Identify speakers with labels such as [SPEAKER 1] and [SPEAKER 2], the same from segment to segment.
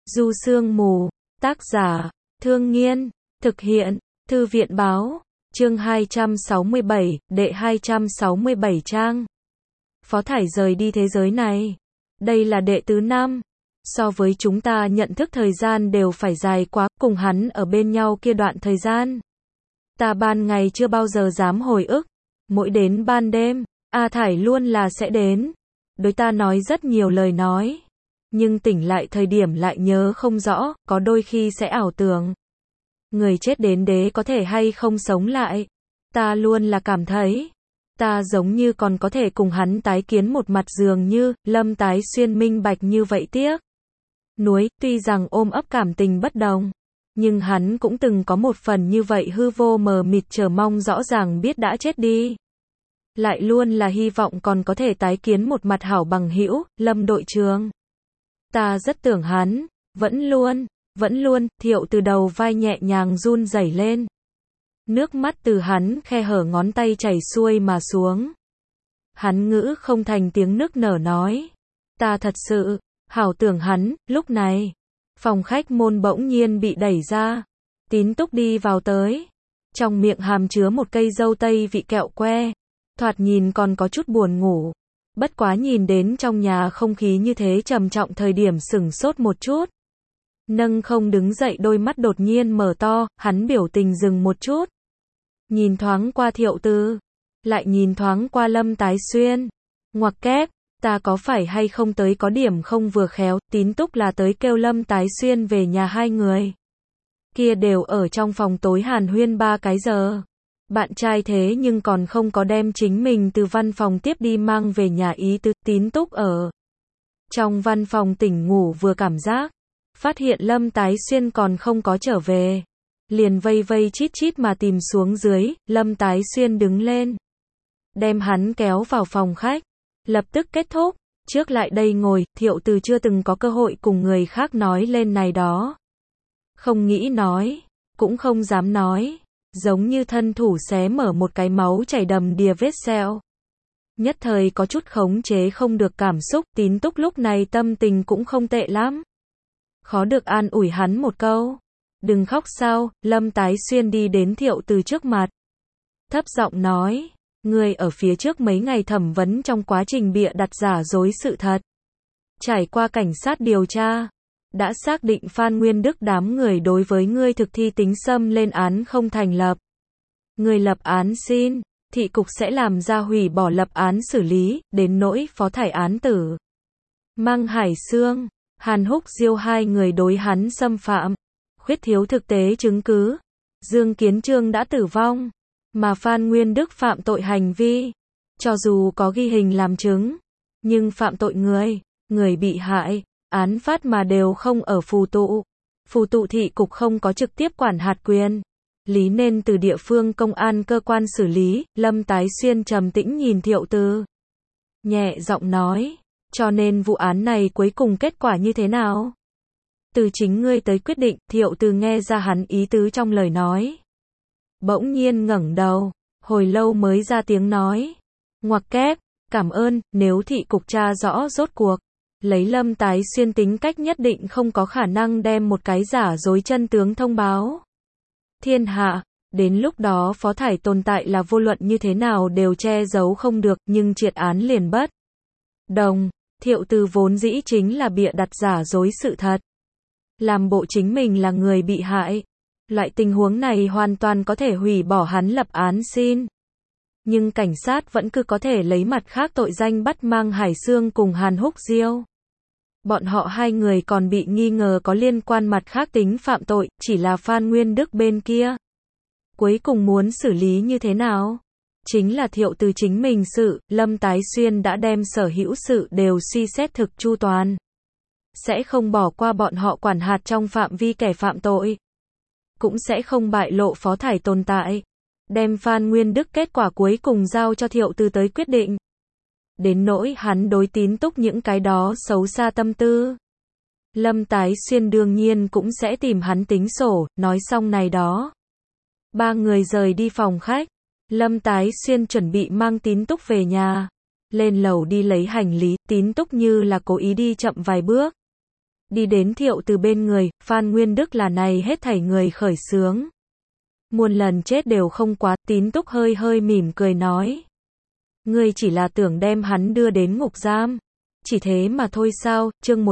[SPEAKER 1] Du Sương Mù, tác giả, Thương Nghiên, thực hiện, Thư viện báo, chương 267, đệ 267 trang. Phó Thải rời đi thế giới này. Đây là đệ thứ 5. So với chúng ta nhận thức thời gian đều phải dài quá, cùng hắn ở bên nhau kia đoạn thời gian. Ta ban ngày chưa bao giờ dám hồi ức, mỗi đến ban đêm, A Thải luôn là sẽ đến. Đối ta nói rất nhiều lời nói. Nhưng tỉnh lại thời điểm lại nhớ không rõ, có đôi khi sẽ ảo tưởng. Người chết đến đế có thể hay không sống lại. Ta luôn là cảm thấy, ta giống như còn có thể cùng hắn tái kiến một mặt dường như, Lâm Tái Xuyên minh bạch như vậy tiếc. Nuối, tuy rằng ôm ấp cảm tình bất đồng, nhưng hắn cũng từng có một phần như vậy hư vô mờ mịt chờ mong rõ ràng biết đã chết đi. Lại luôn là hy vọng còn có thể tái kiến một mặt hảo bằng hữu, Lâm đội trưởng. Ta rất tưởng hắn, vẫn luôn, Thiệu từ đầu vai nhẹ nhàng run rẩy lên. Nước mắt từ hắn khe hở ngón tay chảy xuôi mà xuống. Hắn ngữ không thành tiếng nức nở nói. Ta thật sự, hảo tưởng hắn, lúc này. Phòng khách môn bỗng nhiên bị đẩy ra. Tín Túc đi vào tới. Trong miệng hàm chứa một cây dâu tây vị kẹo que. Thoạt nhìn còn có chút buồn ngủ. Bất quá nhìn đến trong nhà không khí như thế trầm trọng thời điểm sửng sốt một chút. Nâng không đứng dậy đôi mắt đột nhiên mở to, hắn biểu tình dừng một chút. Nhìn thoáng qua Thiệu Từ, lại nhìn thoáng qua Lâm Tái Xuyên. Ngoặc kép, ta có phải hay không tới có điểm không vừa khéo, Tín Túc là tới kêu Lâm Tái Xuyên về nhà hai người. Kia đều ở trong phòng tối hàn huyên 3 cái giờ. Bạn trai thế nhưng còn không có đem chính mình từ văn phòng tiếp đi mang về nhà ý tứ. Tín Túc ở trong văn phòng tỉnh ngủ vừa cảm giác, phát hiện Lâm Tái Xuyên còn không có trở về. Liền vây vây chít chít mà tìm xuống dưới, Lâm Tái Xuyên đứng lên. Đem hắn kéo vào phòng khách. Lập tức kết thúc, trước lại đây ngồi, Thiệu Từ chưa từng có cơ hội cùng người khác nói lên này đó. Không nghĩ nói, cũng không dám nói. Giống như thân thủ xé mở một cái máu chảy đầm đìa vết sẹo. Nhất thời có chút khống chế không được cảm xúc, Tín Túc lúc này tâm tình cũng không tệ lắm. Khó được an ủi hắn một câu. Đừng khóc sao, Lâm Tái Xuyên đi đến Thiệu Từ trước mặt. Thấp giọng nói, người ở phía trước mấy ngày thẩm vấn trong quá trình bịa đặt giả dối sự thật. Trải qua cảnh sát điều tra, đã xác định Phan Nguyên Đức đám người đối với ngươi thực thi tính xâm lên án không thành lập. Người lập án xin, thị cục sẽ làm ra hủy bỏ lập án xử lý, đến nỗi Phó Thải án tử. Mang Hải Sương, Hàn Húc Diêu hai người đối hắn xâm phạm, khuyết thiếu thực tế chứng cứ. Dương Kiến Trương đã tử vong, mà Phan Nguyên Đức phạm tội hành vi, cho dù có ghi hình làm chứng, nhưng phạm tội người bị hại, án phát mà đều không ở phù tụ. Phù tụ thị cục không có trực tiếp quản hạt quyền, lý nên từ địa phương công an cơ quan xử lý. Lâm Tái Xuyên trầm tĩnh nhìn Thiệu Từ, nhẹ giọng nói, cho nên vụ án này cuối cùng kết quả như thế nào? Từ chính ngươi tới quyết định. Thiệu Từ nghe ra hắn ý tứ trong lời nói. Bỗng nhiên ngẩng đầu, hồi lâu mới ra tiếng nói. Ngoặc kép, cảm ơn, nếu thị cục tra rõ rốt cuộc. Lấy Lâm Tái Xuyên tính cách nhất định không có khả năng đem một cái giả dối chân tướng thông báo thiên hạ. Đến lúc đó Phó Thải tồn tại là vô luận như thế nào đều che giấu không được, nhưng triệt án liền bất đồng. Thiệu Từ vốn dĩ chính là bịa đặt giả dối sự thật, làm bộ chính mình là người bị hại. Loại tình huống này hoàn toàn có thể hủy bỏ hắn lập án xin. Nhưng cảnh sát vẫn cứ có thể lấy mặt khác tội danh bắt Mang Hải Sương cùng Hàn Húc Diêu. Bọn họ hai người còn bị nghi ngờ có liên quan mặt khác tính phạm tội, chỉ là Phan Nguyên Đức bên kia. Cuối cùng muốn xử lý như thế nào? Chính là Thiệu Từ chính mình sự, Lâm Tái Xuyên đã đem sở hữu sự đều suy xét thực chu toàn. Sẽ không bỏ qua bọn họ quản hạt trong phạm vi kẻ phạm tội. Cũng sẽ không bại lộ Phó Thải tồn tại. Đem Phan Nguyên Đức kết quả cuối cùng giao cho Thiệu Từ tới quyết định. Đến nỗi hắn đối Tín Túc những cái đó xấu xa tâm tư, Lâm Tái Xuyên đương nhiên cũng sẽ tìm hắn tính sổ. Nói xong này đó, ba người rời đi phòng khách. Lâm Tái Xuyên chuẩn bị mang Tín Túc về nhà. Lên lầu đi lấy hành lý, Tín Túc như là cố ý đi chậm vài bước. đi đến Thiệu Từ bên người, Phan Nguyên Đức là này hết thảy người khởi xướng. Muôn lần chết đều không quá, Tín Túc hơi hơi mỉm cười nói. Ngươi chỉ là tưởng đem hắn đưa đến ngục giam. Chỉ thế mà thôi sao, chương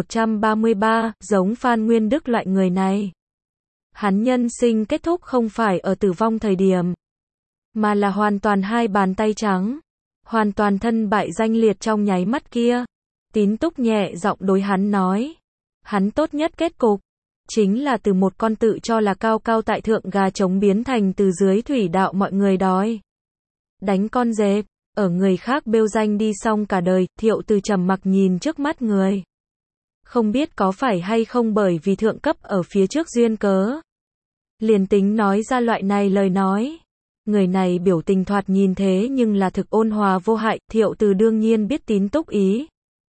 [SPEAKER 1] 133, giống Phan Nguyên Đức loại người này. Hắn nhân sinh kết thúc không phải ở tử vong thời điểm, mà là hoàn toàn hai bàn tay trắng, hoàn toàn thân bại danh liệt trong nháy mắt kia. Tín Túc nhẹ giọng đối hắn nói. Hắn tốt nhất kết cục, chính là từ một con tự cho là cao cao tại thượng gà trống biến thành từ dưới thủy đạo mọi người đói đánh con dẹp, ở người khác bêu danh đi xong cả đời. Thiệu Từ trầm mặc nhìn trước mắt người. Không biết có phải hay không bởi vì thượng cấp ở phía trước duyên cớ, liền tính nói ra loại này lời nói. Người này biểu tình thoạt nhìn thế nhưng là thực ôn hòa vô hại. Thiệu Từ đương nhiên biết Tín Túc ý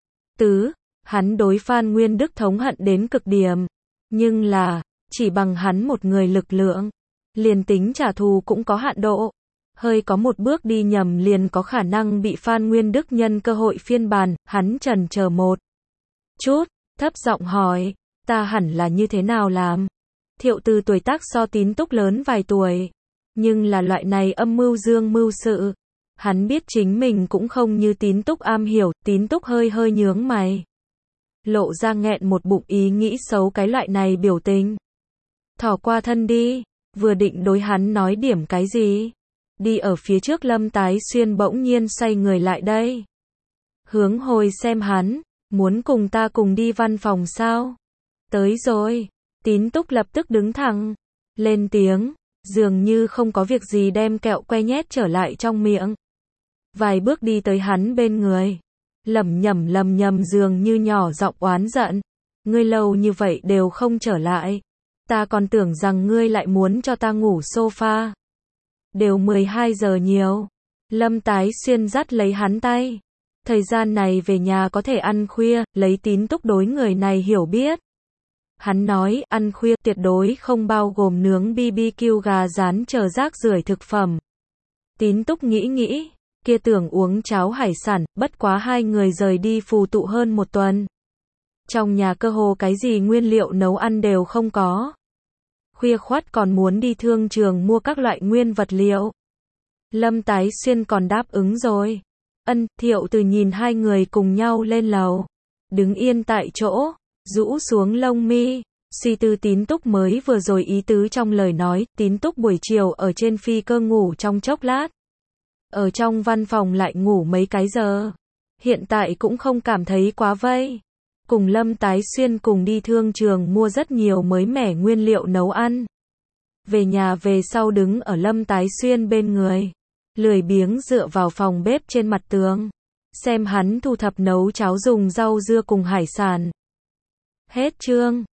[SPEAKER 1] tứ, hắn đối Phan Nguyên Đức thống hận đến cực điểm, nhưng là, chỉ bằng hắn một người lực lượng, liền tính trả thù cũng có hạn độ. Hơi có một bước đi nhầm liền có khả năng bị Phan Nguyên Đức nhân cơ hội phiên bản. Hắn chần chờ một chút, thấp giọng hỏi, ta hẳn là như thế nào làm? Thiệu Từ tuổi tác so Tín Túc lớn vài tuổi, nhưng là loại này âm mưu dương mưu sự, hắn biết chính mình cũng không như Tín Túc am hiểu. Tín Túc hơi hơi nhướng mày, lộ ra nghẹn một bụng ý nghĩ xấu cái loại này biểu tình. Thỏ qua thân đi, vừa định đối hắn nói điểm cái gì. Đi ở phía trước Lâm Tái Xuyên bỗng nhiên xoay người lại đây. Hướng hồi xem hắn, muốn cùng ta cùng đi văn phòng sao? Tới rồi. Tín Túc lập tức đứng thẳng, lên tiếng, dường như không có việc gì đem kẹo que nhét trở lại trong miệng. Vài bước đi tới hắn bên người. Lẩm nhẩm dường như nhỏ giọng oán giận. Ngươi lâu như vậy đều không trở lại. Ta còn tưởng rằng ngươi lại muốn cho ta ngủ sofa. Đều 12 giờ nhiều. Lâm Tái Xuyên dắt lấy hắn tay. Thời gian này về nhà có thể ăn khuya, lấy Tín Túc đối người này hiểu biết. Hắn nói, ăn khuya tuyệt đối không bao gồm nướng BBQ gà rán chờ rác rưởi thực phẩm. Tín Túc nghĩ, kia tưởng uống cháo hải sản, bất quá hai người rời đi phù tụ hơn một tuần. Trong nhà cơ hồ cái gì nguyên liệu nấu ăn đều không có. Khuya khoắt còn muốn đi thương trường mua các loại nguyên vật liệu. Lâm Tái Xuyên còn đáp ứng rồi. Thiệu Từ nhìn hai người cùng nhau lên lầu. Đứng yên tại chỗ, rũ xuống lông mi, suy tư Tín Túc mới vừa rồi ý tứ trong lời nói. Tín Túc buổi chiều ở trên phi cơ ngủ trong chốc lát. Ở trong văn phòng lại ngủ mấy cái giờ. Hiện tại cũng không cảm thấy quá vây. Cùng Lâm Tái Xuyên cùng đi thương trường mua rất nhiều mới mẻ nguyên liệu nấu ăn. Về nhà về sau đứng ở Lâm Tái Xuyên bên người. Lười biếng dựa vào phòng bếp trên mặt tường. Xem hắn thu thập nấu cháo dùng rau dưa cùng hải sản. Hết chương.